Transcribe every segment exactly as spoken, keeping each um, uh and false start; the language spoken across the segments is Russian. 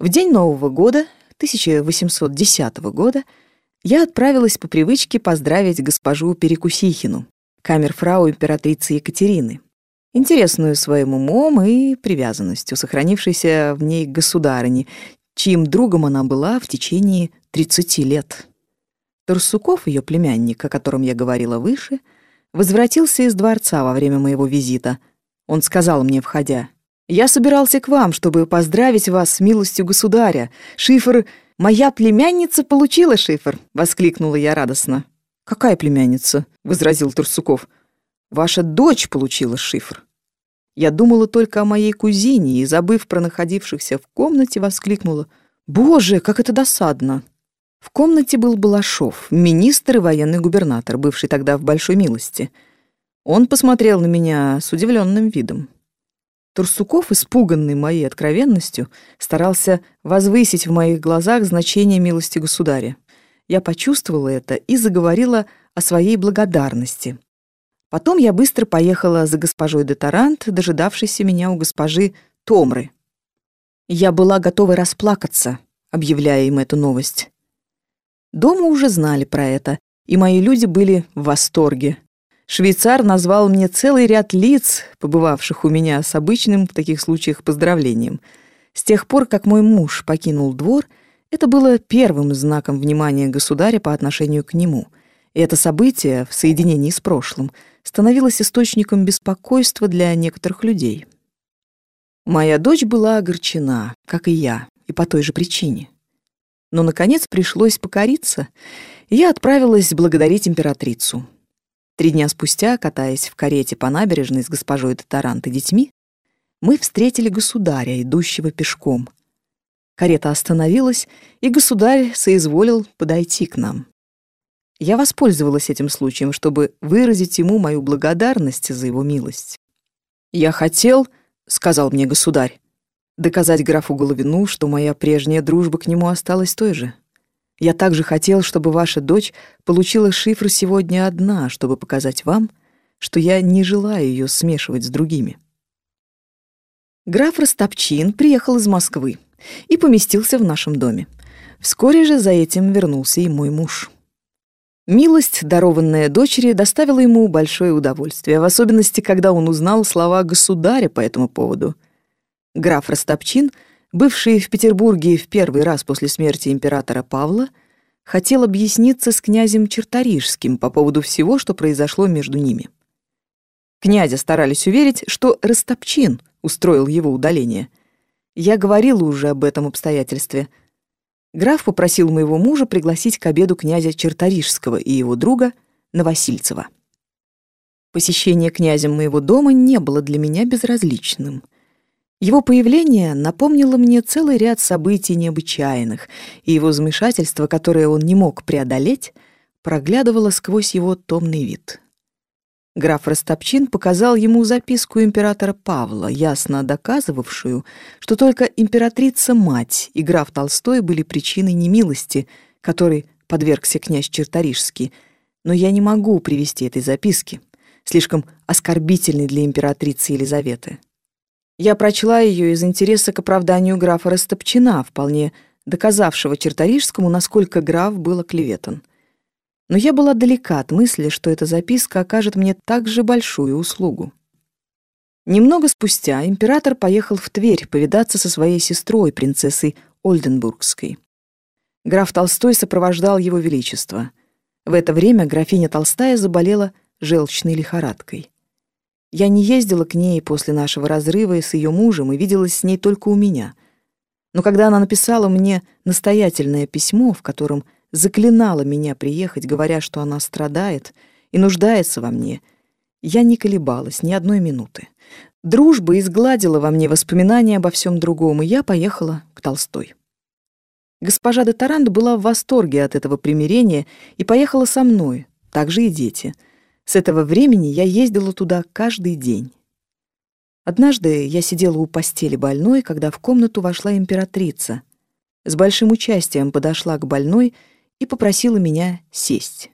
В день Нового года, тысяча восемьсот десятого года, я отправилась по привычке поздравить госпожу Перекусихину, камерфрау императрицы Екатерины, интересную своим умом и привязанностью, сохранившейся в ней к государыне, чьим другом она была в течение тридцати лет. Торсуков, ее племянник, о котором я говорила выше, возвратился из дворца во время моего визита. Он сказал мне, входя: «Я собирался к вам, чтобы поздравить вас с милостью государя. Шифр... Моя племянница получила шифр!» — воскликнула я радостно. «Какая племянница?» — возразил Торсуков. «Ваша дочь получила шифр». Я думала только о моей кузине и, забыв про находившихся в комнате, воскликнула: «Боже, как это досадно!» В комнате был Балашов, министр и военный губернатор, бывший тогда в большой милости. Он посмотрел на меня с удивленным видом. Торсуков, испуганный моей откровенностью, старался возвысить в моих глазах значение милости государя. Я почувствовала это и заговорила о своей благодарности. Потом я быстро поехала за госпожой де Тарант, дожидавшейся меня у госпожи Томры. Я была готова расплакаться, объявляя им эту новость. Дома уже знали про это, и мои люди были в восторге. Швейцар назвал мне целый ряд лиц, побывавших у меня с обычным в таких случаях поздравлением. С тех пор, как мой муж покинул двор, это было первым знаком внимания государя по отношению к нему. И это событие, в соединении с прошлым, становилось источником беспокойства для некоторых людей. Моя дочь была огорчена, как и я, и по той же причине. Но, наконец, пришлось покориться, и я отправилась благодарить императрицу. Три дня спустя, катаясь в карете по набережной с госпожой де Тарант и детьми, мы встретили государя, идущего пешком. Карета остановилась, и государь соизволил подойти к нам. Я воспользовалась этим случаем, чтобы выразить ему мою благодарность за его милость. «Я хотел, — сказал мне государь, — доказать графу Головину, что моя прежняя дружба к нему осталась той же. Я также хотел, чтобы ваша дочь получила шифр сегодня одна, чтобы показать вам, что я не желаю ее смешивать с другими». Граф Растопчин приехал из Москвы и поместился в нашем доме. Вскоре же за этим вернулся и мой муж. Милость, дарованная дочери, доставила ему большое удовольствие, в особенности, когда он узнал слова государя по этому поводу. Граф Растопчин, бывший в Петербурге в первый раз после смерти императора Павла, хотел объясниться с князем Черторижским по поводу всего, что произошло между ними. Князя старались уверить, что Растопчин устроил его удаление. Я говорила уже об этом обстоятельстве. Граф попросил моего мужа пригласить к обеду князя Черторижского и его друга Новосильцева. Посещение князем моего дома не было для меня безразличным. Его появление напомнило мне целый ряд событий необычайных, и его замешательство, которое он не мог преодолеть, проглядывало сквозь его томный вид. Граф Растопчин показал ему записку императора Павла, ясно доказывавшую, что только императрица-мать и граф Толстой были причиной немилости, которой подвергся князь Черторижский, но я не могу привести этой записки, слишком оскорбительной для императрицы Елизаветы. Я прочла ее из интереса к оправданию графа Растопчина, вполне доказавшего Черторижскому, насколько граф был оклеветан. Но я была далека от мысли, что эта записка окажет мне также большую услугу. Немного спустя император поехал в Тверь повидаться со своей сестрой, принцессой Ольденбургской. Граф Толстой сопровождал его величество. В это время графиня Толстая заболела желчной лихорадкой. Я не ездила к ней после нашего разрыва с ее мужем и виделась с ней только у меня. Но когда она написала мне настоятельное письмо, в котором заклинала меня приехать, говоря, что она страдает и нуждается во мне, я не колебалась ни одной минуты. Дружба изгладила во мне воспоминания обо всем другом, и я поехала к Толстой. Госпожа де Тарант была в восторге от этого примирения и поехала со мной, также и дети. С этого времени я ездила туда каждый день. Однажды я сидела у постели больной, когда в комнату вошла императрица. С большим участием подошла к больной и попросила меня сесть.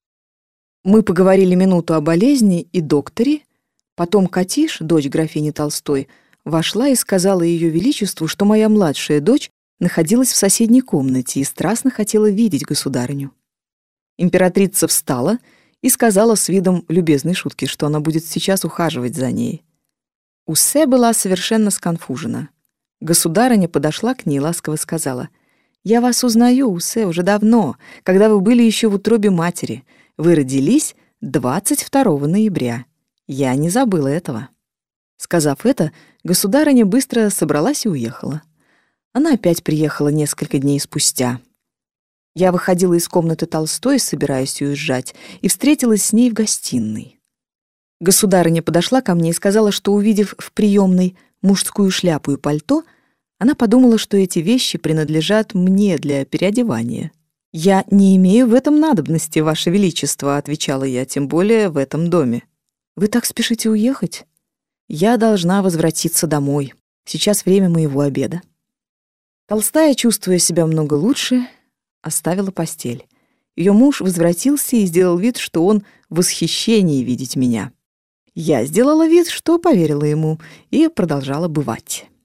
Мы поговорили минуту о болезни и докторе, потом Катиш, дочь графини Толстой, вошла и сказала ее величеству, что моя младшая дочь находилась в соседней комнате и страстно хотела видеть государыню. Императрица встала и сказала с видом любезной шутки, что она будет сейчас ухаживать за ней. Уссе была совершенно сконфужена. Государыня подошла к ней и ласково сказала: «Я вас узнаю, Уссе, уже давно, когда вы были еще в утробе матери. Вы родились двадцать второго ноября. Я не забыла этого». Сказав это, государыня быстро собралась и уехала. Она опять приехала несколько дней спустя. Я выходила из комнаты Толстой, собираясь уезжать, и встретилась с ней в гостиной. Государыня подошла ко мне и сказала, что, увидев в приемной мужскую шляпу и пальто, она подумала, что эти вещи принадлежат мне для переодевания. «Я не имею в этом надобности, Ваше Величество», — отвечала я, «тем более в этом доме». «Вы так спешите уехать?» «Я должна возвратиться домой. Сейчас время моего обеда». Толстая, чувствуя себя много лучше, оставила постель. Ее муж возвратился и сделал вид, что он в восхищении видеть меня. Я сделала вид, что поверила ему, и продолжала бывать.